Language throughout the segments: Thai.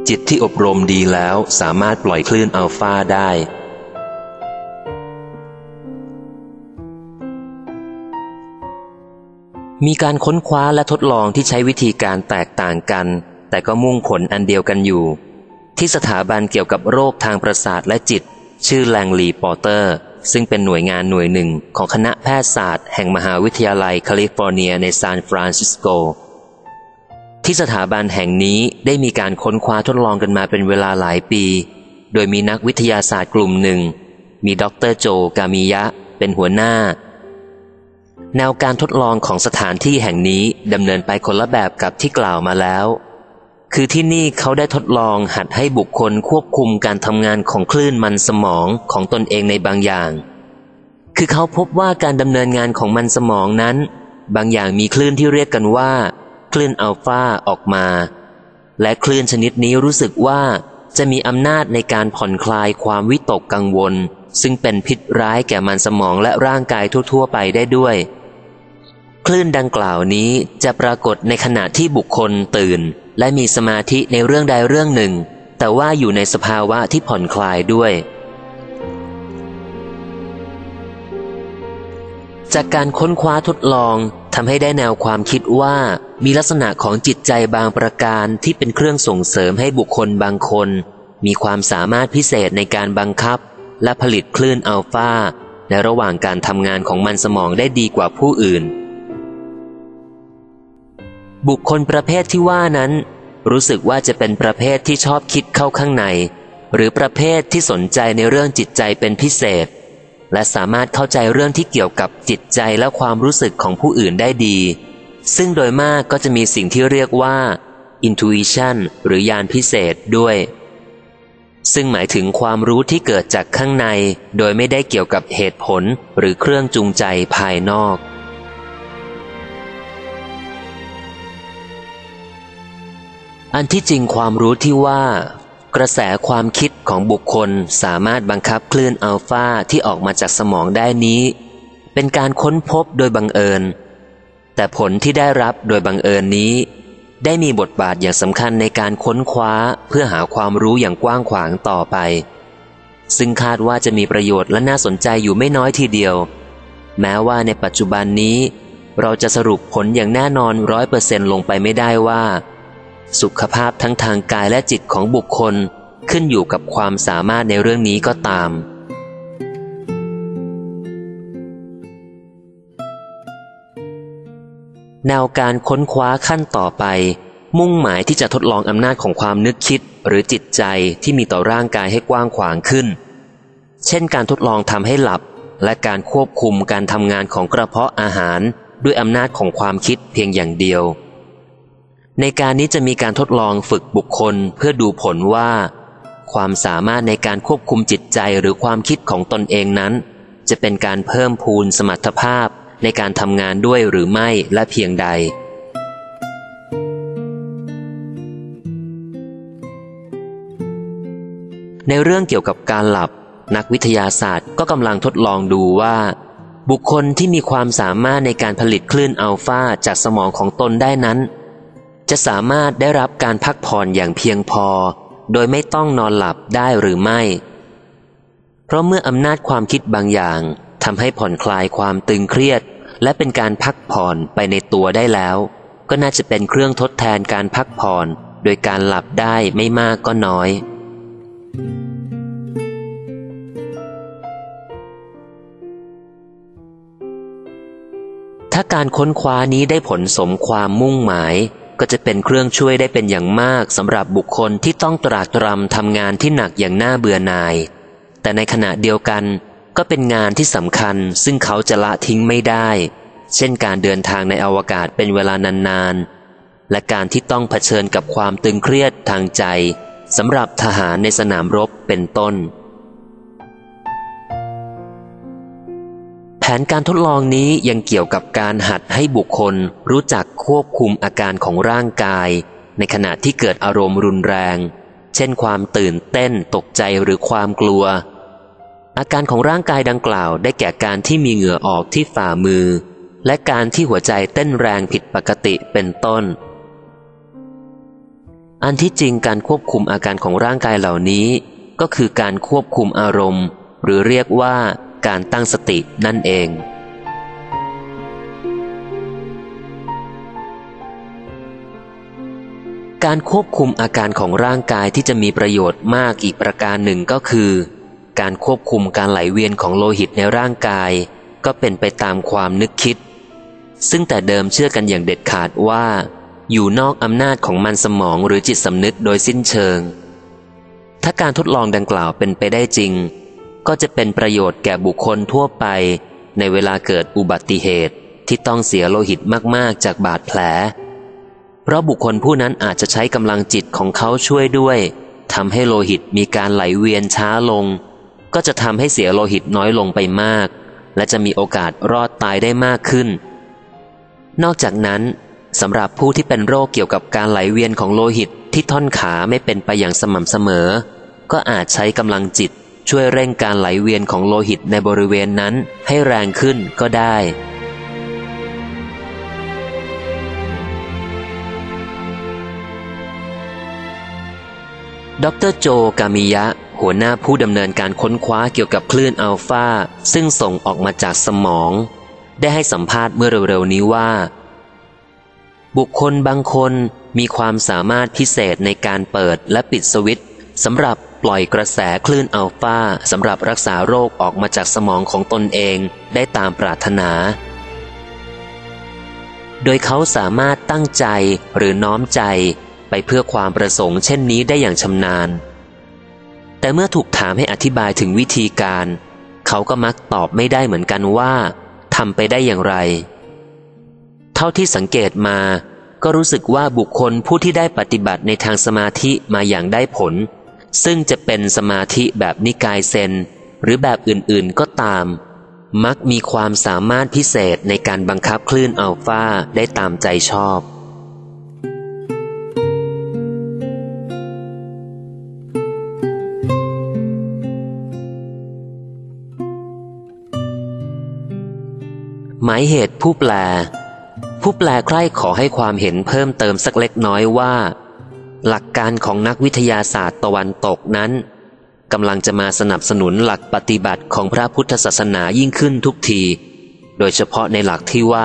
จิตที่อบรมดีแล้วสามารถปล่อยคลื่นอัลฟาได้มีการค้นคว้าและทดลองที่ใช้วิธีการแตกต่างกันแต่ก็มุ่งผลอันเดียวกันอยู่ที่สถาบันเกี่ยวกับโรคทางประสาทและจิตชื่อแลงลีย์ปอเตอร์ซึ่งเป็นหน่วยงานหน่วยหนึ่งของคณะแพทยศาสตร์แห่งมหาวิทยาลัยแคลิฟอร์เนียในซานฟรานซิสโกที่สถาบันแห่งนี้ได้มีการค้นคว้าทดลองกันมาเป็นเวลาหลายปีโดยมีนักวิทยาศาสตร์กลุ่มหนึ่งมีดร.โจ กามิยะเป็นหัวหน้าแนวการทดลองของสถานที่แห่งนี้ดำเนินไปคนละแบบกับที่กล่าวมาแล้วคือที่นี่เขาได้ทดลองหัดให้บุคคลควบคุมการทำงานของคลื่นมันสมองของตนเองในบางอย่างคือเขาพบว่าการดำเนินงานของมันสมองนั้นบางอย่างมีคลื่นที่เรียกกันว่าคลื่นอัลฟาออกมาและคลื่นชนิดนี้รู้สึกว่าจะมีอำนาจในการผ่อนคลายความวิตกกังวลซึ่งเป็นพิษร้ายแก่มันสมองและร่างกายทั่วๆไปได้ด้วยคลื่นดังกล่าวนี้จะปรากฏในขณะที่บุคคลตื่นและมีสมาธิในเรื่องใดเรื่องหนึ่งแต่ว่าอยู่ในสภาวะที่ผ่อนคลายด้วยจากการค้นคว้าทดลองทำให้ได้แนวความคิดว่ามีลักษณะของจิตใจบางประการที่เป็นเครื่องส่งเสริมให้บุคคลบางคนมีความสามารถพิเศษในการบังคับและผลิตคลื่นอัลฟาในระหว่างการทำงานของมันสมองได้ดีกว่าผู้อื่นบุคคลประเภทที่ว่านั้นรู้สึกว่าจะเป็นประเภทที่ชอบคิดเข้าข้างในหรือประเภทที่สนใจในเรื่องจิตใจเป็นพิเศษและสามารถเข้าใจเรื่องที่เกี่ยวกับจิตใจและความรู้สึกของผู้อื่นได้ดีซึ่งโดยมากก็จะมีสิ่งที่เรียกว่า intuition หรือญาณพิเศษด้วยซึ่งหมายถึงความรู้ที่เกิดจากข้างในโดยไม่ได้เกี่ยวกับเหตุผลหรือเครื่องจูงใจภายนอกอันที่จริงความรู้ที่ว่ากระแสความคิดของบุคคลสามารถบังคับคลื่นอัลฟาที่ออกมาจากสมองได้นี้เป็นการค้นพบโดยบังเอิญแต่ผลที่ได้รับโดยบังเอิญนี้ได้มีบทบาทอย่างสำคัญในการค้นคว้าเพื่อหาความรู้อย่างกว้างขวางต่อไปซึ่งคาดว่าจะมีประโยชน์และน่าสนใจอยู่ไม่น้อยทีเดียวแม้ว่าในปัจจุบันนี้เราจะสรุปผลอย่างแน่นอน 100% ลงไปไม่ได้ว่าสุขภาพทั้งทางกายและจิตของบุคคลขึ้นอยู่กับความสามารถในเรื่องนี้ก็ตามแนวการค้นคว้าขั้นต่อไปมุ่งหมายที่จะทดลองอำนาจของความนึกคิดหรือจิตใจที่มีต่อร่างกายให้กว้างขวางขึ้นเช่นการทดลองทำให้หลับและการควบคุมการทำงานของกระเพาะอาหารด้วยอำนาจของความคิดเพียงอย่างเดียวในการนี้จะมีการทดลองฝึกบุคคลเพื่อดูผลว่าความสามารถในการควบคุมจิตใจหรือความคิดของตนเองนั้นจะเป็นการเพิ่มพูนสมรรถภาพในการทำงานด้วยหรือไม่และเพียงใดในเรื่องเกี่ยวกับการหลับนักวิทยาศาสตร์ก็กำลังทดลองดูว่าบุคคลที่มีความสามารถในการผลิตคลื่นอัลฟาจากสมองของตนได้นั้นจะสามารถได้รับการพักผ่อนอย่างเพียงพอโดยไม่ต้องนอนหลับได้หรือไม่เพราะเมื่ออำนาจความคิดบางอย่างทำให้ผ่อนคลายความตึงเครียดและเป็นการพักผ่อนไปในตัวได้แล้วก็น่าจะเป็นเครื่องทดแทนการพักผ่อนโดยการหลับได้ไม่มากก็น้อยถ้าการค้นคว้านี้ได้ผลสมความมุ่งหมายก็จะเป็นเครื่องช่วยได้เป็นอย่างมากสำหรับบุคคลที่ต้องตรากตรำทำงานที่หนักอย่างน่าเบื่อหน่ายแต่ในขณะเดียวกันก็เป็นงานที่สำคัญซึ่งเขาจะละทิ้งไม่ได้เช่นการเดินทางในอวกาศเป็นเวลานานๆและการที่ต้องเผชิญกับความตึงเครียดทางใจสำหรับทหารในสนามรบเป็นต้นแผนการทดลองนี้ยังเกี่ยวกับการหัดให้บุคคลรู้จักควบคุมอาการของร่างกายในขณะที่เกิดอารมณ์รุนแรงเช่นความตื่นเต้นตกใจหรือความกลัวอาการของร่างกายดังกล่าวได้แก่การที่มีเหงื่อออกที่ฝ่ามือและการที่หัวใจเต้นแรงผิดปกติเป็นต้นอันที่จริงการควบคุมอาการของร่างกายเหล่านี้ก็คือการควบคุมอารมณ์หรือเรียกว่าการตั้งสตินั่นเองการควบคุมอาการของร่างกายที่จะมีประโยชน์มากอีกประการหนึ่งก็คือการควบคุมการไหลเวียนของโลหิตในร่างกายก็เป็นไปตามความนึกคิดซึ่งแต่เดิมเชื่อกันอย่างเด็ดขาดว่าอยู่นอกอำนาจของมันสมองหรือจิตสำนึกโดยสิ้นเชิงถ้าการทดลองดังกล่าวเป็นไปได้จริงก็จะเป็นประโยชน์แก่บุคคลทั่วไปในเวลาเกิดอุบัติเหตุที่ต้องเสียโลหิตมากๆจากบาดแผลเพราะบุคคลผู้นั้นอาจจะใช้กำลังจิตของเขาช่วยด้วยทำให้โลหิตมีการไหลเวียนช้าลงก็จะทำให้เสียโลหิตน้อยลงไปมากและจะมีโอกาสรอดตายได้มากขึ้นนอกจากนั้นสำหรับผู้ที่เป็นโรคเกี่ยวกับการไหลเวียนของโลหิตที่ท่อนขาไม่เป็นไปอย่างสม่ำเสมอก็อาจใช้กำลังจิตช่วยเร่งการไหลเวียนของโลหิตในบริเวณนั้นให้แรงขึ้นก็ได้ดร.โจ กามิยะหัวหน้าผู้ดำเนินการค้นคว้าเกี่ยวกับคลื่นอัลฟาซึ่งส่งออกมาจากสมองได้ให้สัมภาษณ์เมื่อเร็วๆนี้ว่าบุคคลบางคนมีความสามารถพิเศษในการเปิดและปิดสวิตช์สำหรับปล่อยกระแสคลื่นอัลฟาสำหรับรักษาโรคออกมาจากสมองของตนเองได้ตามปรารถนาโดยเขาสามารถตั้งใจหรือน้อมใจไปเพื่อความประสงค์เช่นนี้ได้อย่างชำนาญแต่เมื่อถูกถามให้อธิบายถึงวิธีการเขาก็มักตอบไม่ได้เหมือนกันว่าทำไปได้อย่างไรเท่าที่สังเกตมาก็รู้สึกว่าบุคคลผู้ที่ได้ปฏิบัติในทางสมาธิมาอย่างได้ผลซึ่งจะเป็นสมาธิแบบนิกายเซนหรือแบบอื่นๆก็ตามมักมีความสามารถพิเศษในการบังคับคลื่นอัลฟาได้ตามใจชอบหมายเหตุผู้แปลใคร่ขอให้ความเห็นเพิ่มเติมสักเล็กน้อยว่าหลักการของนักวิทยาศาสตร์ตะวันตกนั้นกำลังจะมาสนับสนุนหลักปฏิบัติของพระพุทธศาสนายิ่งขึ้นทุกทีโดยเฉพาะในหลักที่ว่า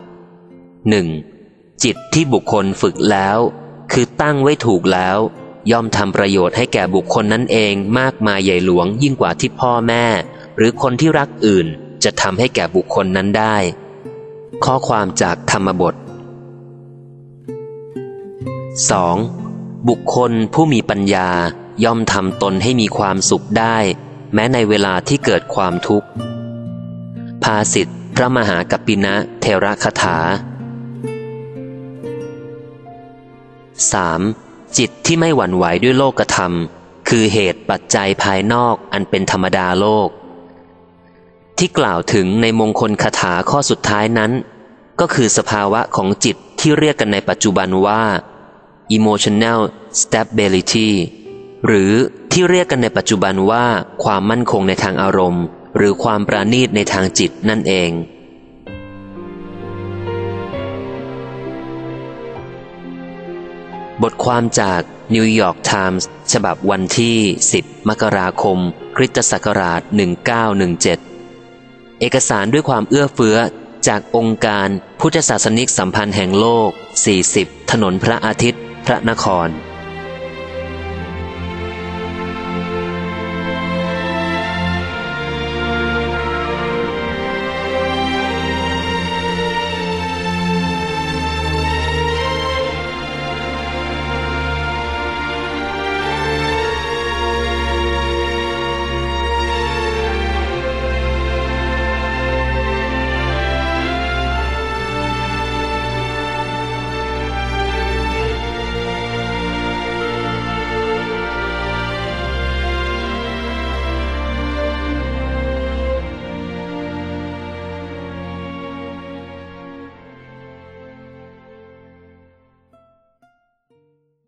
1. จิตที่บุคคลฝึกแล้วคือตั้งไว้ถูกแล้วย่อมทำประโยชน์ให้แก่บุคคลนั้นเองมากมายใหญ่หลวงยิ่งกว่าที่พ่อแม่หรือคนที่รักอื่นจะทำให้แก่บุคคลนั้นได้ข้อความจากธรรมบท 2. บุคคลผู้มีปัญญาย่อมทำตนให้มีความสุขได้แม้ในเวลาที่เกิดความทุกข์ภาษิตพระมหากัปปินะเทระคถา 3. จิตที่ไม่หวั่นไหวด้วยโลกธรรมคือเหตุปัจจัยภายนอกอันเป็นธรรมดาโลกที่กล่าวถึงในมงคลคาถาข้อสุดท้ายนั้นก็คือสภาวะของจิตที่เรียกกันในปัจจุบันว่า emotional stability หรือที่เรียกกันในปัจจุบันว่าความมั่นคงในทางอารมณ์หรือความประณีตในทางจิตนั่นเองบทความจาก New York Times ฉบับวันที่ 10 มกราคม คริสตศักราช 1917 เอกสารด้วยความเอื้อเฟื้อจากองค์การพุทธศาสนิกสัมพันธ์แห่งโลก 40 ถนนพระอาทิตย์ พระนคร